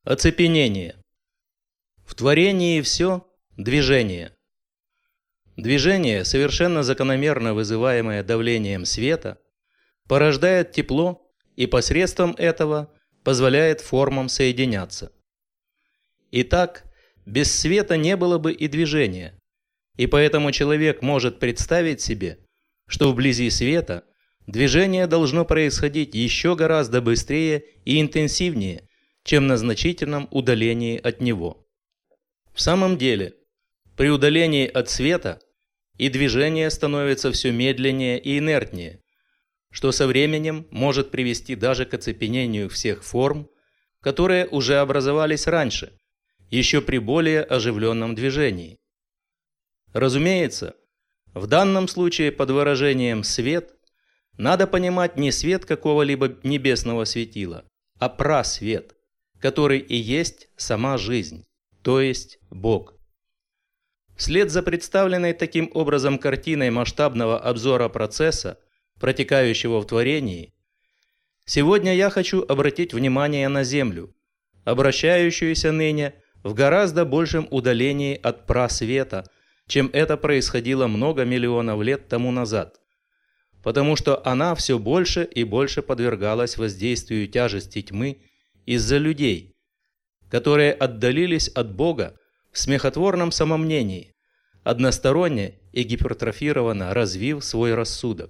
Оцепенение. В творении все – движение. Движение, совершенно закономерно вызываемое давлением света, порождает тепло и посредством этого позволяет формам соединяться. Итак, без света не было бы и движения, и поэтому человек может представить себе, что вблизи света движение должно происходить еще гораздо быстрее и интенсивнее, чем на значительном удалении от него. В самом деле, при удалении от света и движение становится все медленнее и инертнее, что со временем может привести даже к оцепенению всех форм, которые уже образовались раньше, еще при более оживленном движении. Разумеется, в данном случае под выражением «свет» надо понимать не свет какого-либо небесного светила, а прасвет, который и есть сама жизнь, то есть Бог. Вслед за представленной таким образом картиной масштабного обзора процесса, протекающего в творении, сегодня я хочу обратить внимание на Землю, обращающуюся ныне в гораздо большем удалении от прасвета, чем это происходило много миллионов лет тому назад, потому что она все больше и больше подвергалась воздействию тяжести тьмы из-за людей, которые отдалились от Бога в смехотворном самомнении, односторонне и гипертрофированно развив свой рассудок.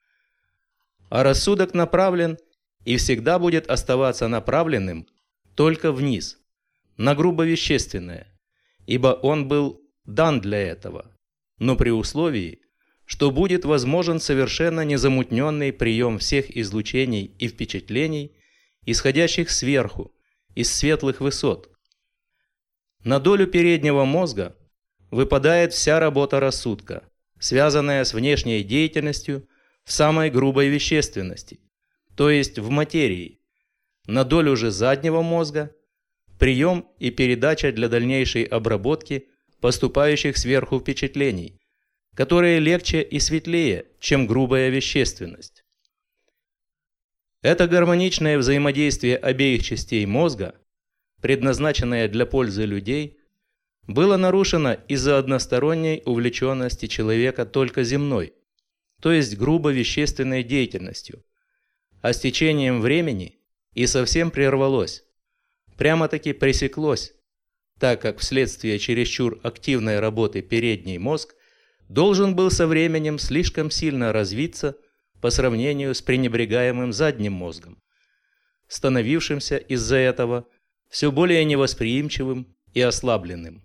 А рассудок направлен и всегда будет оставаться направленным только вниз, на грубо-вещественное, ибо он был дан для этого, но при условии, что будет возможен совершенно незамутненный прием всех излучений и впечатлений, исходящих сверху, из светлых высот. На долю переднего мозга выпадает вся работа рассудка, связанная с внешней деятельностью в самой грубой вещественности, то есть в материи. На долю же заднего мозга – прием и передача для дальнейшей обработки поступающих сверху впечатлений, которые легче и светлее, чем грубая вещественность. Это гармоничное взаимодействие обеих частей мозга, предназначенное для пользы людей, было нарушено из-за односторонней увлеченности человека только земной, то есть грубо вещественной деятельностью, а с течением времени и совсем прервалось, прямо-таки пресеклось, так как вследствие чересчур активной работы передний мозг должен был со временем слишком сильно развиться по сравнению с пренебрегаемым задним мозгом, становившимся из-за этого все более невосприимчивым и ослабленным.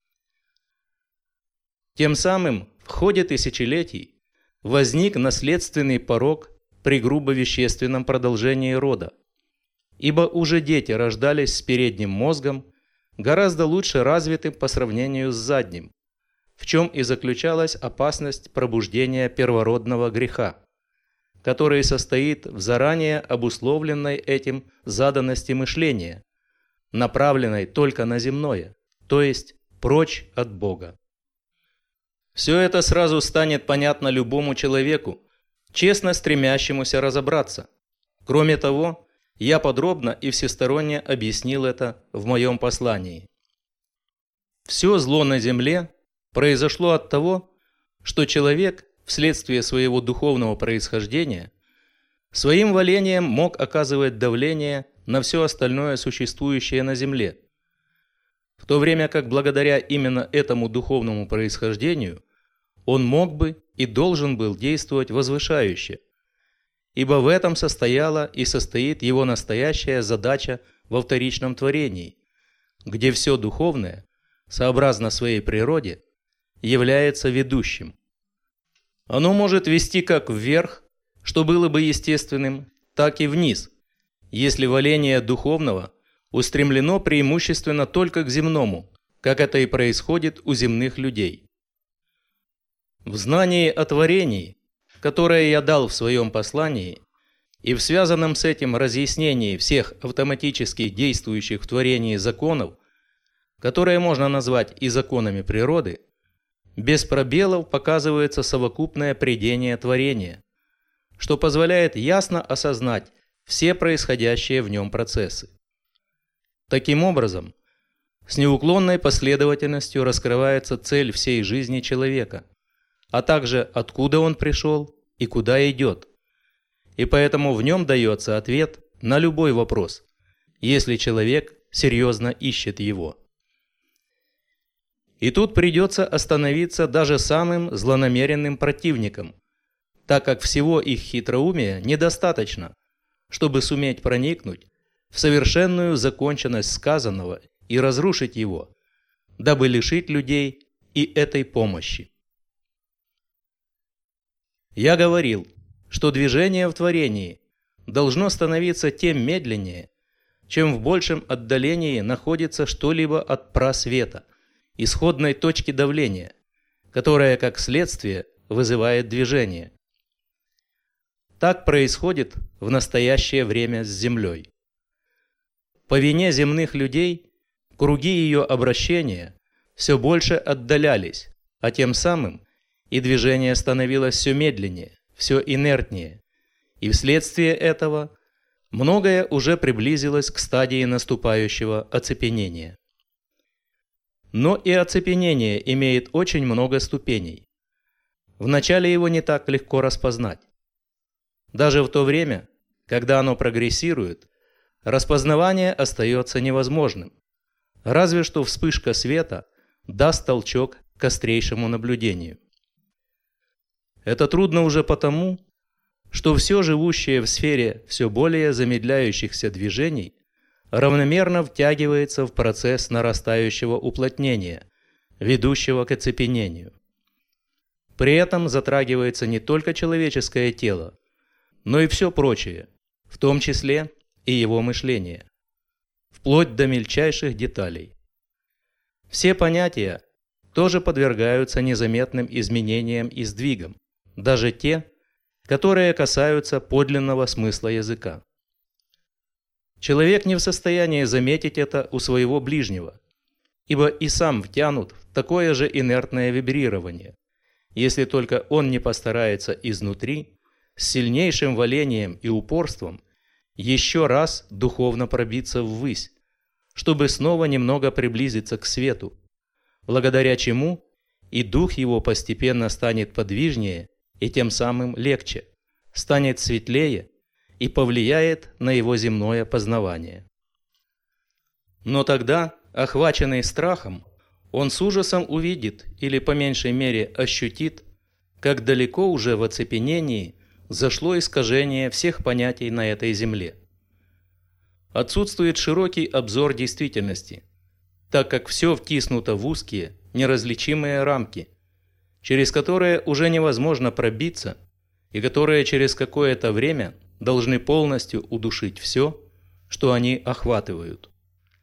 Тем самым в ходе тысячелетий возник наследственный порок при грубо-вещественном продолжении рода, ибо уже дети рождались с передним мозгом, гораздо лучше развитым по сравнению с задним, в чем и заключалась опасность пробуждения первородного греха, который состоит в заранее обусловленной этим заданности мышления, направленной только на земное, то есть прочь от Бога. Все это сразу станет понятно любому человеку, честно стремящемуся разобраться. Кроме того, я подробно и всесторонне объяснил это в моем послании. Все зло на земле произошло от того, что человек, вследствие своего духовного происхождения, своим волением мог оказывать давление на все остальное существующее на земле, в то время как благодаря именно этому духовному происхождению он мог бы и должен был действовать возвышающе, ибо в этом состояла и состоит его настоящая задача во вторичном творении, где все духовное, сообразно своей природе, является ведущим. Оно может вести как вверх, что было бы естественным, так и вниз, если воление духовного устремлено преимущественно только к земному, как это и происходит у земных людей. В знании о творении, которое я дал в своем послании, и в связанном с этим разъяснении всех автоматически действующих в творении законов, которые можно назвать и законами природы, без пробелов показывается совокупное прядение творения, что позволяет ясно осознать все происходящие в нем процессы. Таким образом, с неуклонной последовательностью раскрывается цель всей жизни человека, а также откуда он пришел и куда идет. И поэтому в нем дается ответ на любой вопрос, если человек серьезно ищет его. И тут придется остановиться даже самым злонамеренным противникам, так как всего их хитроумия недостаточно, чтобы суметь проникнуть в совершенную законченность сказанного и разрушить его, дабы лишить людей и этой помощи. Я говорил, что движение в творении должно становиться тем медленнее, чем в большем отдалении находится что-либо от просвета, исходной точки давления, которая, как следствие, вызывает движение. Так происходит в настоящее время с Землей. По вине земных людей круги ее обращения все больше отдалялись, а тем самым и движение становилось все медленнее, все инертнее, и вследствие этого многое уже приблизилось к стадии наступающего оцепенения. Но и оцепенение имеет очень много ступеней. Вначале его не так легко распознать. Даже в то время, когда оно прогрессирует, распознавание остается невозможным, разве что вспышка света даст толчок к острейшему наблюдению. Это трудно уже потому, что все живущее в сфере все более замедляющихся движений равномерно втягивается в процесс нарастающего уплотнения, ведущего к оцепенению. При этом затрагивается не только человеческое тело, но и все прочее, в том числе и его мышление, вплоть до мельчайших деталей. Все понятия тоже подвергаются незаметным изменениям и сдвигам, даже те, которые касаются подлинного смысла языка. Человек не в состоянии заметить это у своего ближнего, ибо и сам втянут в такое же инертное вибрирование, если только он не постарается изнутри, с сильнейшим валением и упорством, еще раз духовно пробиться ввысь, чтобы снова немного приблизиться к свету, благодаря чему и дух его постепенно станет подвижнее и тем самым легче, станет светлее и повлияет на его земное познавание. Но тогда, охваченный страхом, он с ужасом увидит или по меньшей мере ощутит, как далеко уже в оцепенении зашло искажение всех понятий на этой земле. Отсутствует широкий обзор действительности, так как все втиснуто в узкие, неразличимые рамки, через которые уже невозможно пробиться и которые через какое-то время должны полностью удушить все, что они охватывают.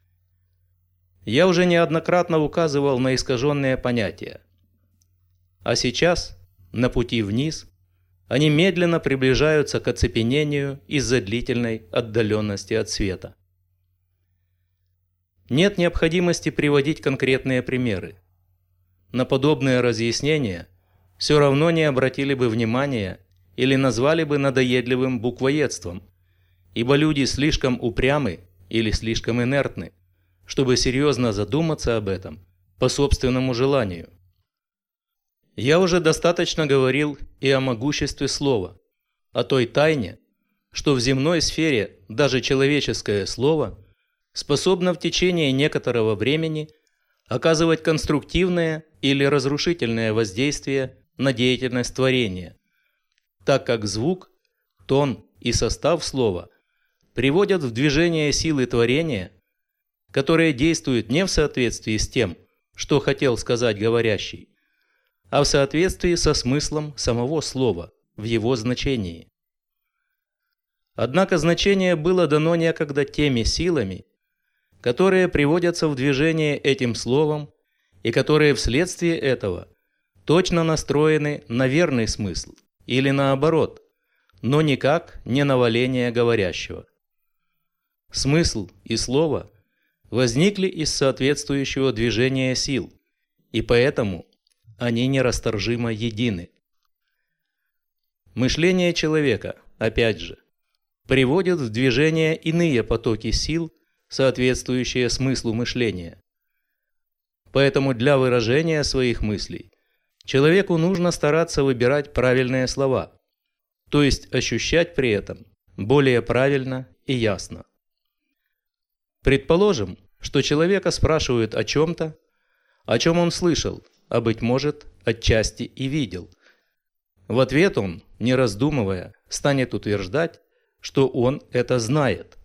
Я уже неоднократно указывал на искаженные понятия. А сейчас, на пути вниз, они медленно приближаются к оцепенению из-за длительной отдаленности от света. Нет необходимости приводить конкретные примеры. На подобные разъяснения все равно не обратили бы внимания или назвали бы надоедливым буквоедством, ибо люди слишком упрямы или слишком инертны, чтобы серьезно задуматься об этом по собственному желанию. Я уже достаточно говорил и о могуществе слова, о той тайне, что в земной сфере даже человеческое слово способно в течение некоторого времени оказывать конструктивное или разрушительное воздействие на деятельность творения, так как звук, тон и состав слова приводят в движение силы творения, которые действуют не в соответствии с тем, что хотел сказать говорящий, а в соответствии со смыслом самого слова, в его значении. Однако значение было дано некогда теми силами, которые приводятся в движение этим словом и которые вследствие этого точно настроены на верный смысл или наоборот, но никак не на валение говорящего. Смысл и слово возникли из соответствующего движения сил, и поэтому они нерасторжимо едины. Мышление человека, опять же, приводит в движение иные потоки сил соответствующие смыслу мышления. Поэтому для выражения своих мыслей человеку нужно стараться выбирать правильные слова, то есть ощущать при этом более правильно и ясно. Предположим, что человека спрашивают о чем-то, о чем он слышал, а быть может, отчасти и видел. В ответ он, не раздумывая, станет утверждать, что он это знает.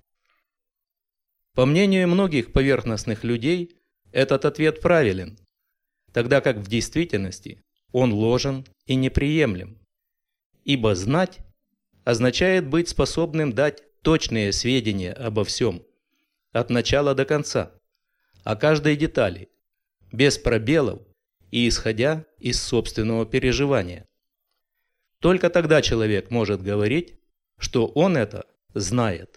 По мнению многих поверхностных людей, этот ответ правилен, тогда как в действительности он ложен и неприемлем. Ибо знать означает быть способным дать точные сведения обо всем, от начала до конца, о каждой детали, без пробелов и исходя из собственного переживания. Только тогда человек может говорить, что он это знает.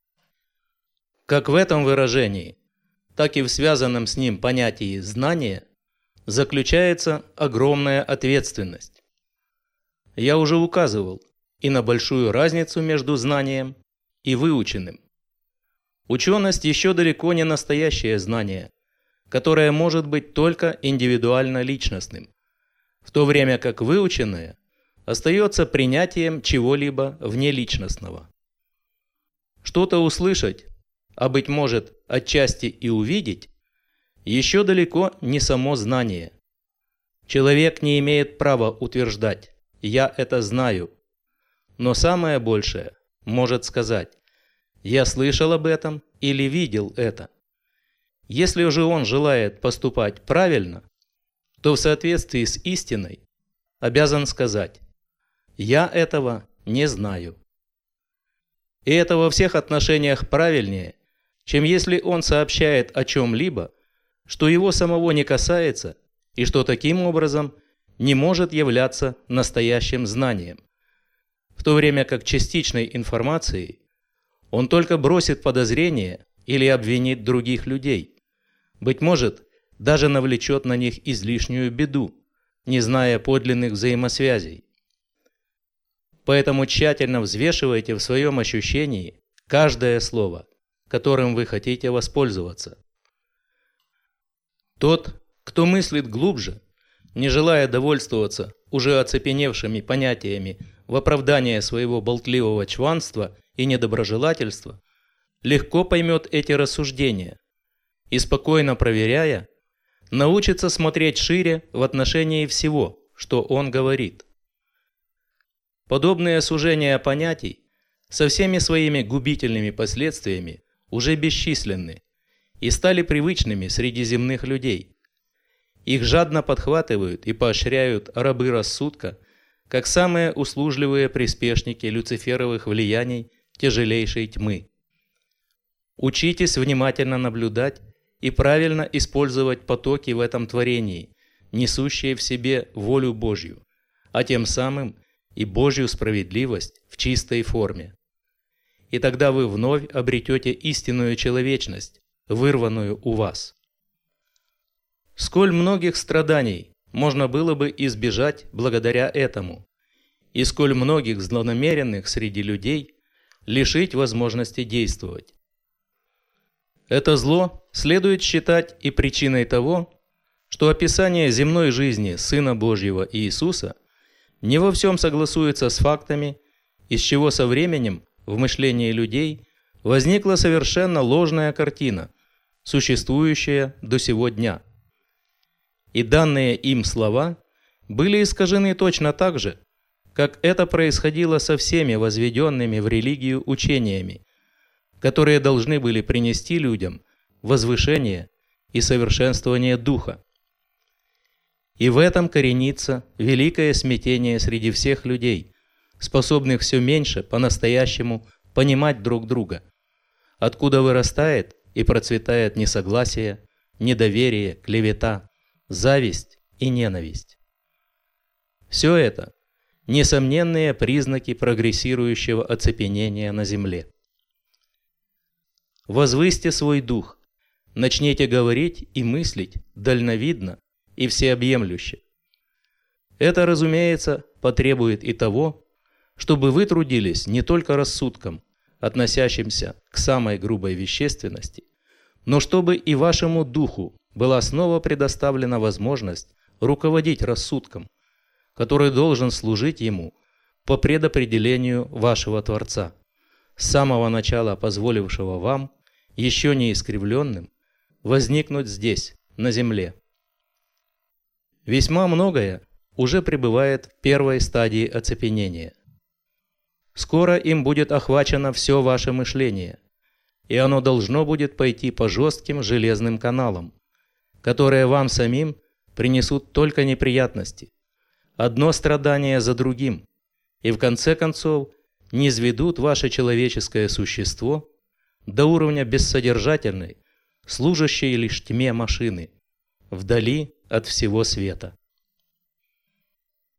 Как в этом выражении, так и в связанном с ним понятии «знание» заключается огромная ответственность. Я уже указывал и на большую разницу между знанием и выученным. Ученость еще далеко не настоящее знание, которое может быть только индивидуально личностным, в то время как выученное остается принятием чего-либо внеличностного. Что-то услышать, а быть может отчасти и увидеть, еще далеко не само знание. Человек не имеет права утверждать «я это знаю», но самое большее может сказать «я слышал об этом» или «видел это». Если же он желает поступать правильно, то в соответствии с истиной обязан сказать «я этого не знаю». И это во всех отношениях правильнее, чем если он сообщает о чем-либо, что его самого не касается и что таким образом не может являться настоящим знанием, в то время как частичной информацией он только бросит подозрение или обвинит других людей, быть может, даже навлечет на них излишнюю беду, не зная подлинных взаимосвязей. Поэтому тщательно взвешивайте в своем ощущении каждое слово, которым вы хотите воспользоваться. Тот, кто мыслит глубже, не желая довольствоваться уже оцепеневшими понятиями в оправдание своего болтливого чванства и недоброжелательства, легко поймет эти рассуждения и, спокойно проверяя, научится смотреть шире в отношении всего, что он говорит. Подобные сужения понятий со всеми своими губительными последствиями уже бесчисленны и стали привычными среди земных людей. Их жадно подхватывают и поощряют рабы рассудка, как самые услужливые приспешники люциферовых влияний тяжелейшей тьмы. Учитесь внимательно наблюдать и правильно использовать потоки в этом творении, несущие в себе волю Божью, а тем самым и Божью справедливость в чистой форме. И тогда вы вновь обретете истинную человечность, вырванную у вас. Сколь многих страданий можно было бы избежать благодаря этому, и сколь многих злонамеренных среди людей лишить возможности действовать. Это зло следует считать и причиной того, что описание земной жизни Сына Божьего Иисуса не во всем согласуется с фактами, из чего со временем в мышлении людей возникла совершенно ложная картина, существующая до сего дня. И данные им слова были искажены точно так же, как это происходило со всеми возведенными в религию учениями, которые должны были принести людям возвышение и совершенствование духа. И в этом коренится великое смятение среди всех людей, способных все меньше по-настоящему понимать друг друга, откуда вырастает и процветает несогласие, недоверие, клевета, зависть и ненависть. Все это – несомненные признаки прогрессирующего оцепенения на земле. Возвысьте свой дух, начните говорить и мыслить дальновидно и всеобъемлюще. Это, разумеется, потребует и того, чтобы вы трудились не только рассудком, относящимся к самой грубой вещественности, но чтобы и вашему духу была снова предоставлена возможность руководить рассудком, который должен служить ему по предопределению вашего Творца, с самого начала позволившего вам, еще не искривленным, возникнуть здесь, на земле. Весьма многое уже пребывает в первой стадии оцепенения. Скоро им будет охвачено все ваше мышление, и оно должно будет пойти по жестким железным каналам, которые вам самим принесут только неприятности, одно страдание за другим, и в конце концов низведут ваше человеческое существо до уровня бессодержательной, служащей лишь тьме машины, вдали от всего света.